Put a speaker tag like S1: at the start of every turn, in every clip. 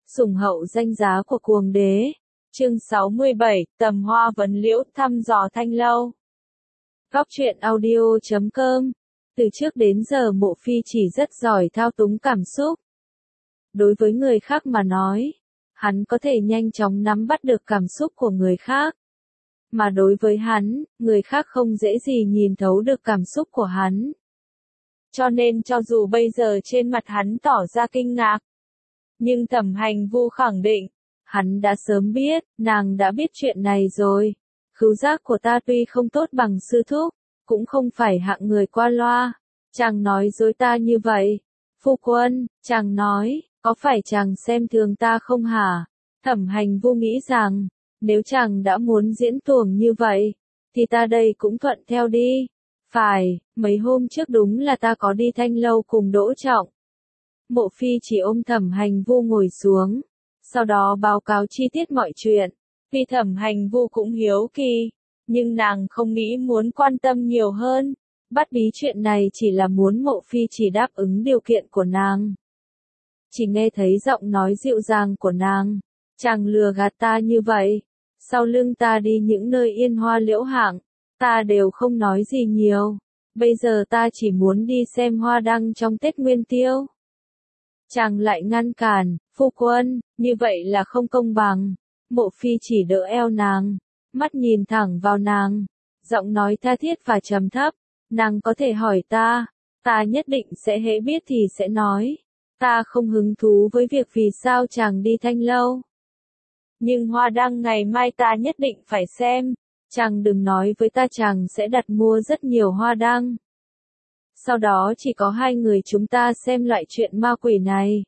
S1: Sủng hậu danh giá của cuồng đế. Chương 67, Tầm Hoa Vấn Liễu thăm dò Thanh Lâu. Góc truyện audio.com. Từ trước đến giờ Mộ Phi chỉ rất giỏi thao túng cảm xúc. Đối với người khác mà nói, hắn có thể nhanh chóng nắm bắt được cảm xúc của người khác. Mà đối với hắn, người khác không dễ gì nhìn thấu được cảm xúc của hắn. Cho nên cho dù bây giờ trên mặt hắn tỏ ra kinh ngạc, nhưng Thẩm Hành Vu khẳng định, hắn đã sớm biết, nàng đã biết chuyện này rồi. Khứu giác của ta tuy không tốt bằng sư thúc, cũng không phải hạng người qua loa. Chàng nói dối ta như vậy. Phu quân, chàng nói, có phải chàng xem thường ta không hả? Thẩm Hành Vu nghĩ rằng, nếu chàng đã muốn diễn tuồng như vậy, thì ta đây cũng thuận theo đi. Phải, mấy hôm trước đúng là ta có đi Thanh Lâu cùng Đỗ Trọng. Mộ Phi chỉ ôm Thẩm Hành Vu ngồi xuống, sau đó báo cáo chi tiết mọi chuyện. Vì Thẩm Hành Vu cũng hiếu kỳ, nhưng nàng không nghĩ muốn quan tâm nhiều hơn. Bắt bí chuyện này chỉ là muốn Mộ Phi chỉ đáp ứng điều kiện của nàng. Chỉ nghe thấy giọng nói dịu dàng của nàng, chàng lừa gạt ta như vậy, sau lưng ta đi những nơi yên hoa liễu hạng, ta đều không nói gì nhiều. Bây giờ ta chỉ muốn đi xem hoa đăng trong Tết Nguyên Tiêu. Chàng lại ngăn cản, phu quân, như vậy là không công bằng. Mộ Phi chỉ đỡ eo nàng, mắt nhìn thẳng vào nàng, giọng nói tha thiết và trầm thấp, nàng có thể hỏi ta nhất định sẽ hễ biết thì sẽ nói. Ta không hứng thú với việc vì sao chàng đi Thanh Lâu. Nhưng hoa đăng ngày mai ta nhất định phải xem, chàng đừng nói với ta chàng sẽ đặt mua rất nhiều hoa đăng. Sau đó chỉ có hai người chúng ta xem loại chuyện ma quỷ này.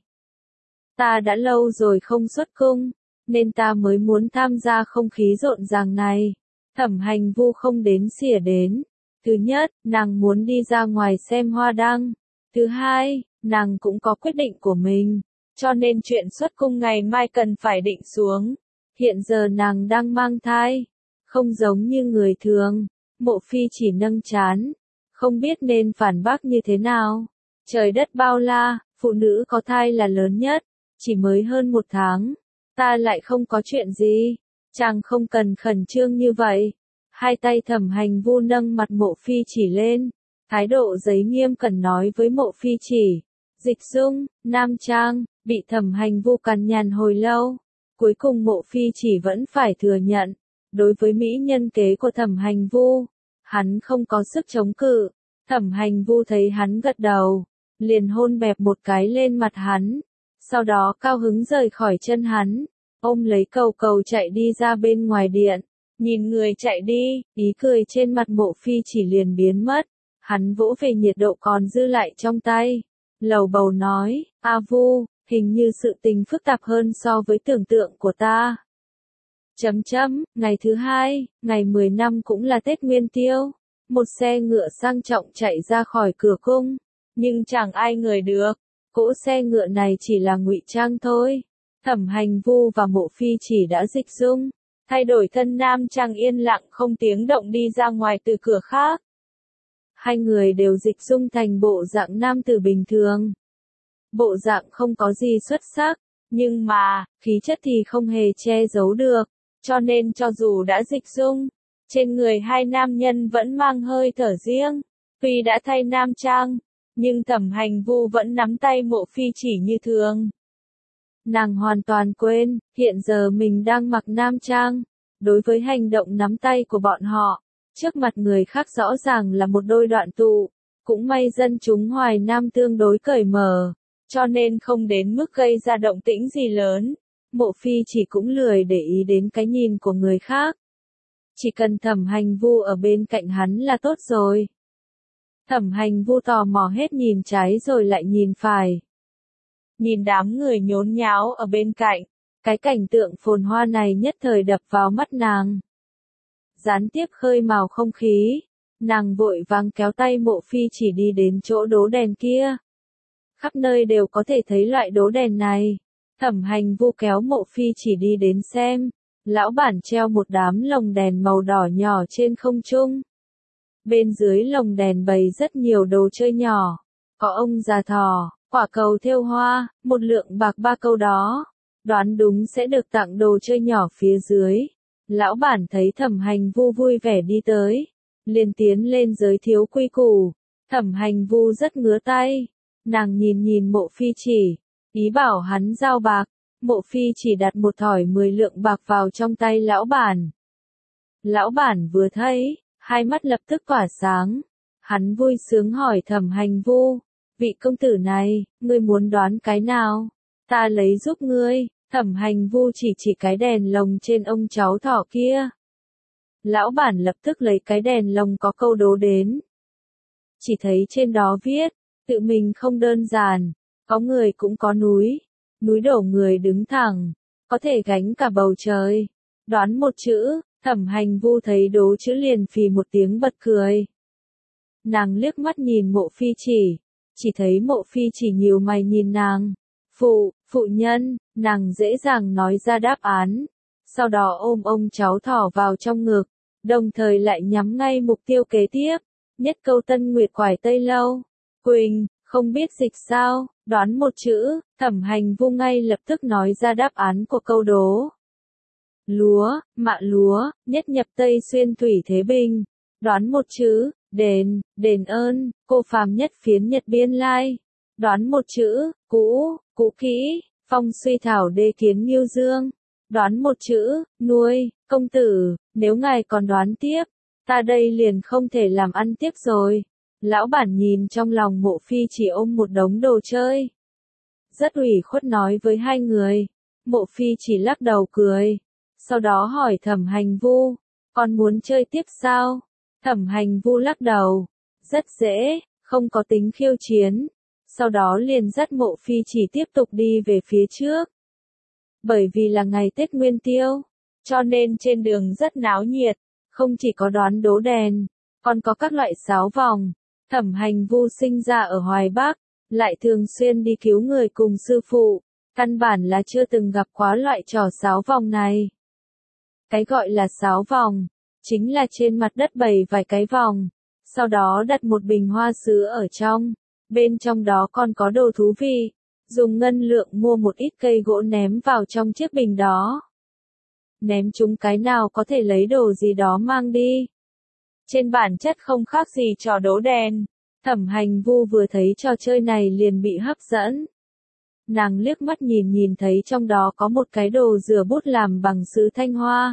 S1: Ta đã lâu rồi không xuất cung, nên ta mới muốn tham gia không khí rộn ràng này. Thẩm Hành Vu không đến xỉa đến. Thứ nhất, nàng muốn đi ra ngoài xem hoa đăng. Thứ hai, nàng cũng có quyết định của mình, cho nên chuyện xuất cung ngày mai cần phải định xuống. Hiện giờ nàng đang mang thai, không giống như người thường. Mộ Phi chỉ nâng trán, không biết nên phản bác như thế nào. Trời đất bao la, phụ nữ có thai là lớn nhất, chỉ mới hơn 1 tháng. Ta lại không có chuyện gì, chàng không cần khẩn trương như vậy. Hai tay Thẩm Hành Vu nâng mặt Mộ Phi chỉ lên, thái độ giấy nghiêm cẩn nói với Mộ Phi chỉ. Dịch dung, nam trang, bị Thẩm Hành Vu cằn nhằn hồi lâu. Cuối cùng Mộ Phi chỉ vẫn phải thừa nhận, đối với mỹ nhân kế của Thẩm Hành Vu, hắn không có sức chống cự. Thẩm Hành Vu thấy hắn gật đầu, liền hôn bẹp một cái lên mặt hắn, sau đó cao hứng rời khỏi chân hắn, ôm lấy cầu cầu chạy đi ra bên ngoài điện. Nhìn người chạy đi, ý cười trên mặt Mộ Phi chỉ liền biến mất. Hắn vỗ về nhiệt độ còn dư lại trong tay, lầu bầu nói, A Vu, hình như sự tình phức tạp hơn so với tưởng tượng của ta. Ngày thứ hai, ngày 10 năm cũng là Tết Nguyên Tiêu. Một xe ngựa sang trọng chạy ra khỏi cửa cung, nhưng chẳng ai ngửi được. Cỗ xe ngựa này chỉ là ngụy trang thôi. Thẩm Hành Vu và Mộ Phi chỉ đã dịch dung, thay đổi thân nam trang yên lặng không tiếng động đi ra ngoài từ cửa khác. Hai người đều dịch dung thành bộ dạng nam tử bình thường. Bộ dạng không có gì xuất sắc, nhưng mà, khí chất thì không hề che giấu được, cho nên cho dù đã dịch dung, trên người hai nam nhân vẫn mang hơi thở riêng. Tuy đã thay nam trang, nhưng Thẩm Hành Vu vẫn nắm tay Mộ Phi chỉ như thường. Nàng hoàn toàn quên, hiện giờ mình đang mặc nam trang. Đối với hành động nắm tay của bọn họ, trước mặt người khác rõ ràng là một đôi đoạn tụ. Cũng may dân chúng Hoài Nam tương đối cởi mở, cho nên không đến mức gây ra động tĩnh gì lớn. Mộ Phi chỉ cũng lười để ý đến cái nhìn của người khác. Chỉ cần Thẩm Hành Vu ở bên cạnh hắn là tốt rồi. Thẩm Hành Vu tò mò hết nhìn trái rồi lại nhìn phải. Nhìn đám người nhốn nháo ở bên cạnh, cái cảnh tượng phồn hoa này nhất thời đập vào mắt nàng. Gián tiếp khơi mào không khí, nàng vội vàng kéo tay Mộ Phi chỉ đi đến chỗ đố đèn kia. Khắp nơi đều có thể thấy loại đố đèn này. Thẩm Hành Vu kéo Mộ Phi chỉ đi đến xem. Lão bản treo một đám lồng đèn màu đỏ nhỏ trên không trung. Bên dưới lồng đèn bày rất nhiều đồ chơi nhỏ. Có ông già thỏ, quả cầu thêu hoa, một lượng bạc 3 câu đó. đoán đúng sẽ được tặng đồ chơi nhỏ phía dưới. Lão bản thấy Thẩm Hành Vu vui vẻ đi tới, liền tiến lên giới thiệu quy củ. Thẩm Hành Vu rất ngứa tay, nàng nhìn nhìn Mộ Phi Chỉ, ý bảo hắn giao bạc. Mộ Phi chỉ đặt một thỏi 10 lượng bạc vào trong tay lão bản. Lão bản vừa thấy, hai mắt lập tức tỏa sáng. Hắn vui sướng hỏi Thẩm Hành Vu, vị công tử này, ngươi muốn đoán cái nào? Ta lấy giúp ngươi. Thẩm Hành Vu chỉ cái đèn lồng trên ông cháu thỏ kia. Lão bản lập tức lấy cái đèn lồng có câu đố đến. Chỉ thấy trên đó viết, tự mình không đơn giản, có người cũng có núi. Núi đổ người đứng thẳng, có thể gánh cả bầu trời. Đoán một chữ, Thẩm Hành Vu thấy đố chữ liền phì một tiếng bật cười. Nàng liếc mắt nhìn Mộ Phi chỉ thấy Mộ Phi chỉ nhíu mày nhìn nàng. Phụ nhân, nàng dễ dàng nói ra đáp án. Sau đó ôm ông cháu thỏ vào trong ngực, đồng thời lại nhắm ngay mục tiêu kế tiếp. Nhất câu Tân Nguyệt Quải Tây Lâu. Quỳnh, không biết dịch sao, đoán một chữ, Thẩm Hành Vu ngay lập tức nói ra đáp án của câu đố. Lúa, mạ lúa, nhất nhập Tây Xuyên Thủy Thế Bình. Đoán một chữ, đền ơn, cô phàm nhất phiến Nhật Biên Lai. Đoán một chữ, cũ kỹ, phong suy thảo đê kiến Nghiêu Dương. Đoán một chữ, nuôi, công tử, nếu ngài còn đoán tiếp, ta đây liền không thể làm ăn tiếp rồi. Lão bản nhìn trong lòng Mộ Phi chỉ ôm một đống đồ chơi. Rất ủy khuất nói với hai người. Mộ Phi chỉ lắc đầu cười. Sau đó hỏi Thẩm Hành Vu, còn muốn chơi tiếp sao? Thẩm Hành Vu lắc đầu. Rất dễ, không có tính khiêu chiến. Sau đó liền dắt Mộ Phi chỉ tiếp tục đi về phía trước. Bởi vì là ngày Tết Nguyên Tiêu, cho nên trên đường rất náo nhiệt, không chỉ có đoán đố đèn, còn có các loại sáo vòng. Thẩm Hành Vu sinh ra ở Hoài Bắc, lại thường xuyên đi cứu người cùng sư phụ, căn bản là chưa từng gặp quá loại trò sáo vòng này. Cái gọi là sáo vòng, chính là trên mặt đất bày vài cái vòng, sau đó đặt một bình hoa sứ ở trong, bên trong đó còn có đồ thú vị, dùng ngân lượng mua một ít cây gỗ ném vào trong chiếc bình đó. Ném chúng cái nào có thể lấy đồ gì đó mang đi. Trên bản chất không khác gì trò đố đèn. Thẩm Hành Vu vừa thấy trò chơi này liền bị hấp dẫn. Nàng liếc mắt nhìn thấy trong đó có một cái đồ rửa bút làm bằng sứ Thanh Hoa.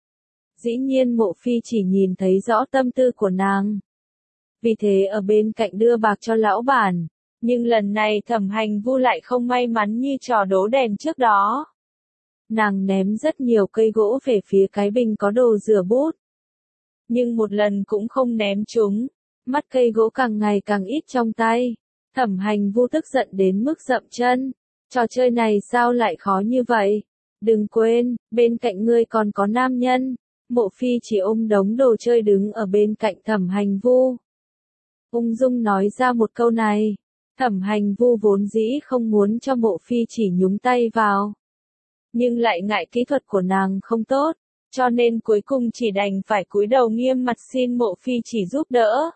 S1: Dĩ nhiên Mộ Phi chỉ nhìn thấy rõ tâm tư của nàng. Vì thế ở bên cạnh đưa bạc cho lão bản. Nhưng lần này Thẩm Hành Vu lại không may mắn như trò đố đèn trước đó. Nàng ném rất nhiều cây gỗ về phía cái bình có đồ rửa bút. Nhưng một lần cũng không ném chúng. Mắt cây gỗ càng ngày càng ít trong tay. Thẩm Hành Vu tức giận đến mức dậm chân. Trò chơi này sao lại khó như vậy? Đừng quên, bên cạnh ngươi còn có nam nhân. Mộ Phi chỉ ôm đống đồ chơi đứng ở bên cạnh Thẩm Hành Vu. Ung dung nói ra một câu này. Thẩm Hành Vu vốn dĩ không muốn cho Mộ Phi chỉ nhúng tay vào. Nhưng lại ngại kỹ thuật của nàng không tốt, cho nên cuối cùng chỉ đành phải cúi đầu nghiêm mặt xin Mộ Phi chỉ giúp đỡ.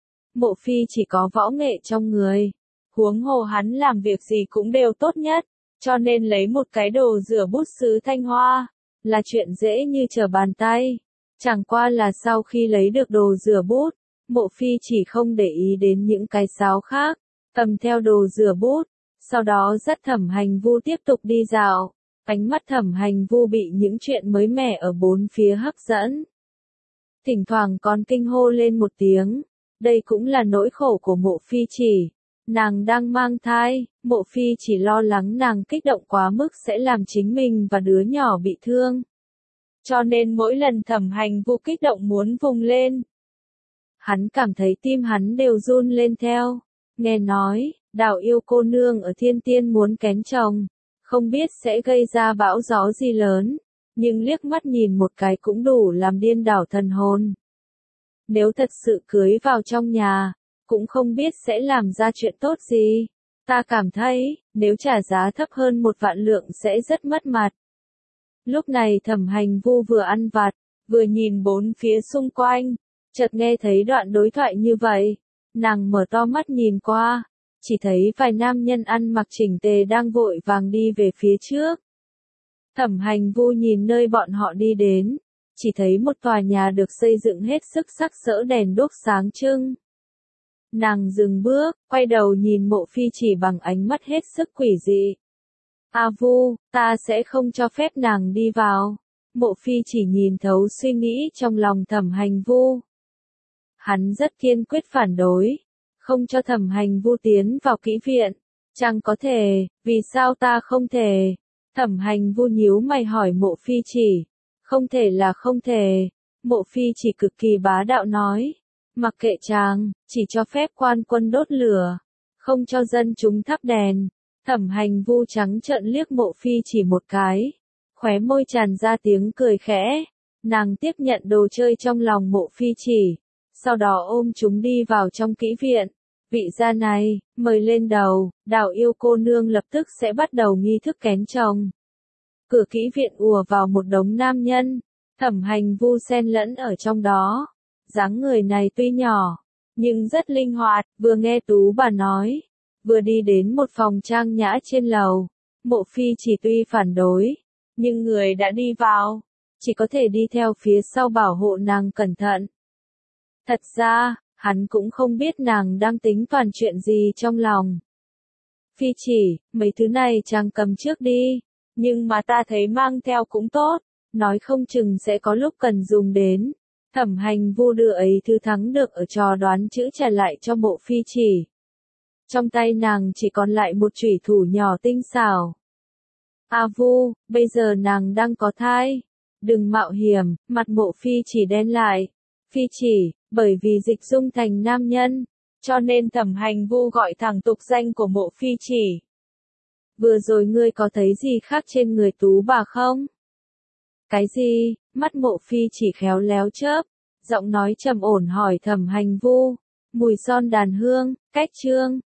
S1: Mộ Phi chỉ có võ nghệ trong người, huống hồ hắn làm việc gì cũng đều tốt nhất, cho nên lấy một cái đồ rửa bút sứ Thanh Hoa, là chuyện dễ như trở bàn tay. Chẳng qua là sau khi lấy được đồ rửa bút, Mộ Phi chỉ không để ý đến những cái sáo khác, cầm theo đồ rửa bút, sau đó dắt Thẩm Hành Vu tiếp tục đi dạo. Ánh mắt Thẩm Hành Vu bị những chuyện mới mẻ ở bốn phía hấp dẫn. Thỉnh thoảng còn kinh hô lên một tiếng. Đây cũng là nỗi khổ của Mộ Phi chỉ. Nàng đang mang thai, Mộ Phi chỉ lo lắng nàng kích động quá mức sẽ làm chính mình và đứa nhỏ bị thương. Cho nên mỗi lần Thẩm Hành Vu kích động muốn vùng lên, hắn cảm thấy tim hắn đều run lên theo. Nghe nói, Đào Yêu cô nương ở Thiên Tiên muốn kén chồng, không biết sẽ gây ra bão gió gì lớn, nhưng liếc mắt nhìn một cái cũng đủ làm điên đảo thần hồn. Nếu thật sự cưới vào trong nhà, cũng không biết sẽ làm ra chuyện tốt gì. Ta cảm thấy, nếu trả giá thấp hơn 1 vạn lượng sẽ rất mất mặt. Lúc này Thẩm Hành Vu vừa ăn vặt, vừa nhìn bốn phía xung quanh, chợt nghe thấy đoạn đối thoại như vậy. Nàng mở to mắt nhìn qua, chỉ thấy vài nam nhân ăn mặc chỉnh tề đang vội vàng đi về phía trước. Thẩm Hành Vu nhìn nơi bọn họ đi đến, chỉ thấy một tòa nhà được xây dựng hết sức sắc sỡ đèn đuốc sáng trưng. Nàng dừng bước, quay đầu nhìn Mộ Phi Chỉ bằng ánh mắt hết sức quỷ dị. A Vu, ta sẽ không cho phép nàng đi vào. Mộ Phi Chỉ nhìn thấu suy nghĩ trong lòng Thẩm Hành Vu. Hắn rất kiên quyết phản đối, không cho Thẩm Hành Vu tiến vào kỹ viện. Chẳng có thể, vì sao ta không thể? Thẩm Hành Vu nhíu mày hỏi Mộ Phi Chỉ. Không thể là không thể. Mộ Phi Chỉ cực kỳ bá đạo nói. Mặc kệ chàng, chỉ cho phép quan quân đốt lửa, không cho dân chúng thắp đèn. Thẩm Hành Vu trắng trợn liếc Mộ Phi Chỉ một cái, khóe môi tràn ra tiếng cười khẽ. Nàng tiếp nhận đồ chơi trong lòng Mộ Phi Chỉ, sau đó ôm chúng đi vào trong kỹ viện. Vị gia này, mời lên đầu, Đào Yêu cô nương lập tức sẽ bắt đầu nghi thức kén chồng. Cửa kỹ viện ùa vào một đống nam nhân, Thẩm Hành Vu xen lẫn ở trong đó. Dáng người này tuy nhỏ, nhưng rất linh hoạt, vừa nghe Tú bà nói, vừa đi đến một phòng trang nhã trên lầu. Mộ Phi Chỉ tuy phản đối, nhưng người đã đi vào, chỉ có thể đi theo phía sau bảo hộ nàng cẩn thận. Thật ra, hắn cũng không biết nàng đang tính toán chuyện gì trong lòng. Phi Chỉ, mấy thứ này chàng cầm trước đi, nhưng mà ta thấy mang theo cũng tốt, nói không chừng sẽ có lúc cần dùng đến. Thẩm Hành Vu đưa ấy thứ thắng được ở trò đoán chữ trả lại cho Mộ Phi Chỉ. Trong tay nàng chỉ còn lại một chủy thủ nhỏ tinh xảo. A Vu, bây giờ nàng đang có thai. Đừng mạo hiểm, mặt Mộ Phi Chỉ đen lại. Phi Chỉ, bởi vì dịch dung thành nam nhân, cho nên Thẩm Hành Vu gọi thẳng tục danh của Mộ Phi Chỉ. Vừa rồi ngươi có thấy gì khác trên người Tú bà không? Cái gì? Mắt Mộ Phi Chỉ khéo léo chớp, giọng nói trầm ổn hỏi Thẩm Hành Vu. Mùi son đàn hương, cách trương,